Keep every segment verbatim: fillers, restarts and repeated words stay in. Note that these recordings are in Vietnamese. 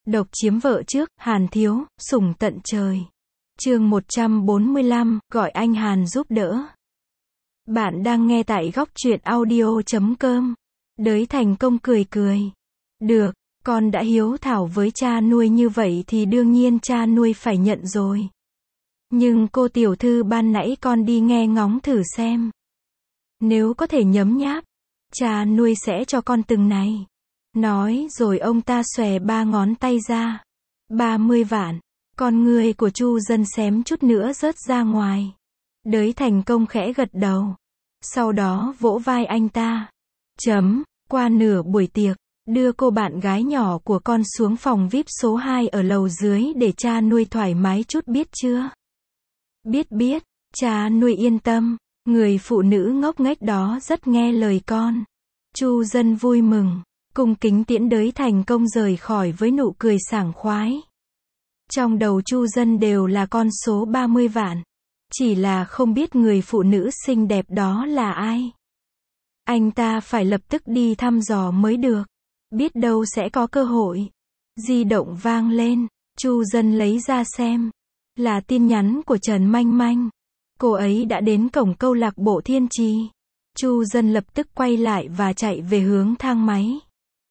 Độc chiếm vợ trước, Hàn thiếu, sủng tận trời. Chương một trăm bốn mươi lăm, gọi anh Hàn giúp đỡ. Bạn đang nghe tại góc truyện audio chấm com. Đới thành công cười cười. Được, con đã hiếu thảo với cha nuôi như vậy thì đương nhiên cha nuôi phải nhận rồi. Nhưng cô tiểu thư ban nãy con đi nghe ngóng thử xem. Nếu có thể nhấm nháp, cha nuôi sẽ cho con từng này. Nói rồi ông ta xòe ba ngón tay ra. ba mươi vạn. Con người của Chu Dân xém chút nữa rớt ra ngoài. Đới thành công khẽ gật đầu. Sau đó vỗ vai anh ta. Chấm, qua nửa buổi tiệc, đưa cô bạn gái nhỏ của con xuống phòng vi ai pi số hai ở lầu dưới để cha nuôi thoải mái chút biết chưa? Biết biết, cha nuôi yên tâm, người phụ nữ ngốc nghếch đó rất nghe lời con. Chu Dân vui mừng, cung kính tiễn Đới thành công rời khỏi với nụ cười sảng khoái. Trong đầu Chu Dân đều là con số ba mươi vạn. Chỉ là không biết người phụ nữ xinh đẹp đó là ai. Anh ta phải lập tức đi thăm dò mới được. Biết đâu sẽ có cơ hội. Di động vang lên, Chu Dân lấy ra xem. Là tin nhắn của Trần Manh Manh. Cô ấy đã đến cổng câu lạc bộ Thiên Trì. Chu Dân lập tức quay lại và chạy về hướng thang máy.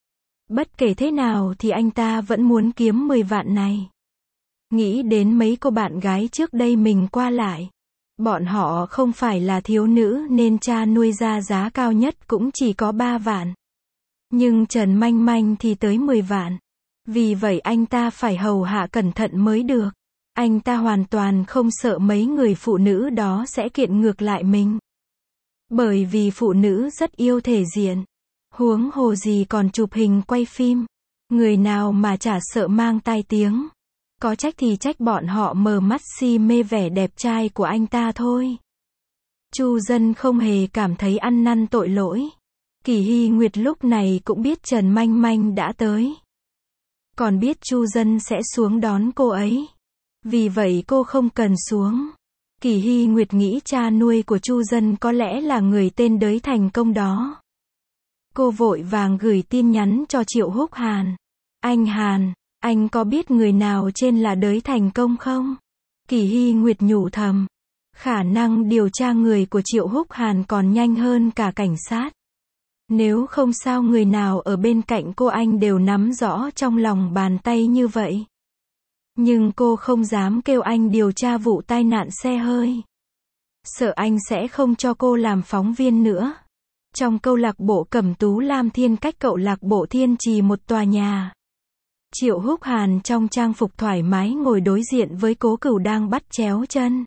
Bất kể thế nào thì anh ta vẫn muốn kiếm mười vạn này. Nghĩ đến mấy cô bạn gái trước đây mình qua lại. Bọn họ không phải là thiếu nữ nên cha nuôi ra giá cao nhất cũng chỉ có ba vạn. Nhưng Trần Manh Manh thì tới mười vạn. Vì vậy anh ta phải hầu hạ cẩn thận mới được. Anh ta hoàn toàn không sợ mấy người phụ nữ đó sẽ kiện ngược lại mình. Bởi vì phụ nữ rất yêu thể diện. Huống hồ gì còn chụp hình quay phim. Người nào mà chả sợ mang tai tiếng. Có trách thì trách bọn họ mờ mắt si mê vẻ đẹp trai của anh ta thôi. Chu Dân không hề cảm thấy ăn năn tội lỗi. Kỳ Hy Nguyệt lúc này cũng biết Trần Manh Manh đã tới. Còn biết Chu Dân sẽ xuống đón cô ấy. Vì vậy cô không cần xuống. Kỳ Hy Nguyệt nghĩ cha nuôi của Chu Dân có lẽ là người tên Đới thành công đó. Cô vội vàng gửi tin nhắn cho Triệu Húc Hàn. Anh Hàn, anh có biết người nào trên là Đới thành công không? Kỳ Hy Nguyệt nhủ thầm. Khả năng điều tra người của Triệu Húc Hàn còn nhanh hơn cả cảnh sát. Nếu không sao người nào ở bên cạnh cô anh đều nắm rõ trong lòng bàn tay như vậy. Nhưng cô không dám kêu anh điều tra vụ tai nạn xe hơi. Sợ anh sẽ không cho cô làm phóng viên nữa. Trong câu lạc bộ Cẩm Tú Lam Thiên cách câu lạc bộ Thiên Trì một tòa nhà. Triệu Húc Hàn trong trang phục thoải mái ngồi đối diện với Cố Cửu đang bắt chéo chân.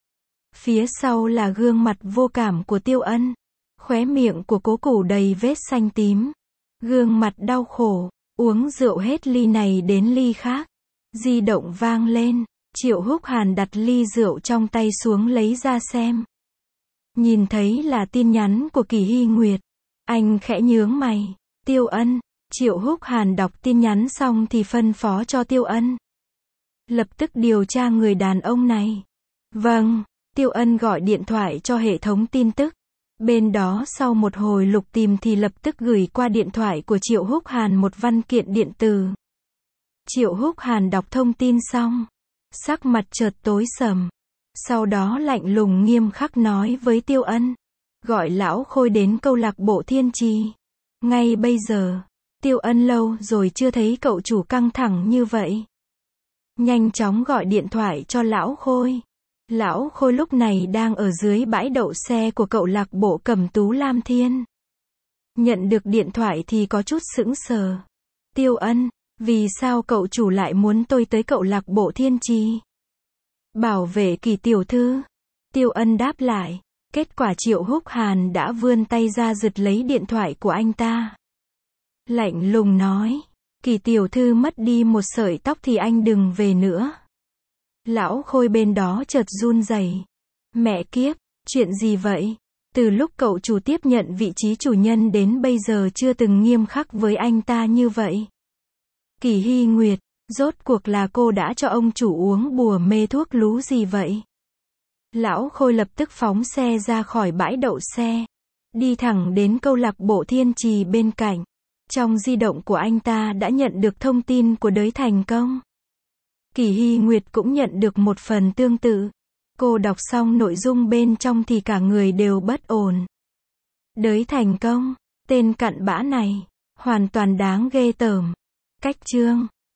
Phía sau là gương mặt vô cảm của Tiêu Ân. Khóe miệng của Cố Cửu đầy vết xanh tím. Gương mặt đau khổ, uống rượu hết ly này đến ly khác. Di động vang lên, Triệu Húc Hàn đặt ly rượu trong tay xuống lấy ra xem. Nhìn thấy là tin nhắn của Kỳ Hy Nguyệt. Anh khẽ nhướng mày. Tiêu Ân. Triệu Húc Hàn đọc tin nhắn xong thì phân phó cho Tiêu Ân. Lập tức điều tra người đàn ông này. Vâng. Tiêu Ân gọi điện thoại cho hệ thống tin tức. Bên đó sau một hồi lục tìm thì lập tức gửi qua điện thoại của Triệu Húc Hàn một văn kiện điện tử. Triệu Húc Hàn đọc thông tin xong. Sắc mặt chợt tối sầm. Sau đó lạnh lùng nghiêm khắc nói với Tiêu Ân. Gọi lão Khôi đến câu lạc bộ Thiên Trì. Ngay bây giờ. Tiêu Ân lâu rồi chưa thấy cậu chủ căng thẳng như vậy. Nhanh chóng gọi điện thoại cho lão Khôi. Lão Khôi lúc này đang ở dưới bãi đậu xe của câu lạc bộ Cẩm Tú Lam Thiên. Nhận được điện thoại thì có chút sững sờ. Tiêu Ân, vì sao cậu chủ lại muốn tôi tới câu lạc bộ Thiên Trì? Bảo vệ Kỳ tiểu thư. Tiêu Ân đáp lại. Kết quả Triệu Húc Hàn đã vươn tay ra giật lấy điện thoại của anh ta. Lạnh lùng nói. Kỳ tiểu thư mất đi một sợi tóc thì anh đừng về nữa. Lão Khôi bên đó chợt run rẩy. Mẹ kiếp, chuyện gì vậy? Từ lúc cậu chủ tiếp nhận vị trí chủ nhân đến bây giờ chưa từng nghiêm khắc với anh ta như vậy. Kỳ Hy Nguyệt, rốt cuộc là cô đã cho ông chủ uống bùa mê thuốc lú gì vậy? Lão Khôi lập tức phóng xe ra khỏi bãi đậu xe. Đi thẳng đến câu lạc bộ Thiên Trì bên cạnh. Trong di động của anh ta đã nhận được thông tin của đới thành công. Kỳ Hy Nguyệt cũng nhận được một phần tương tự. Cô đọc xong nội dung bên trong thì cả người đều bất ổn. Đới thành công, tên cặn bã này, hoàn toàn đáng ghê tởm. Cách chương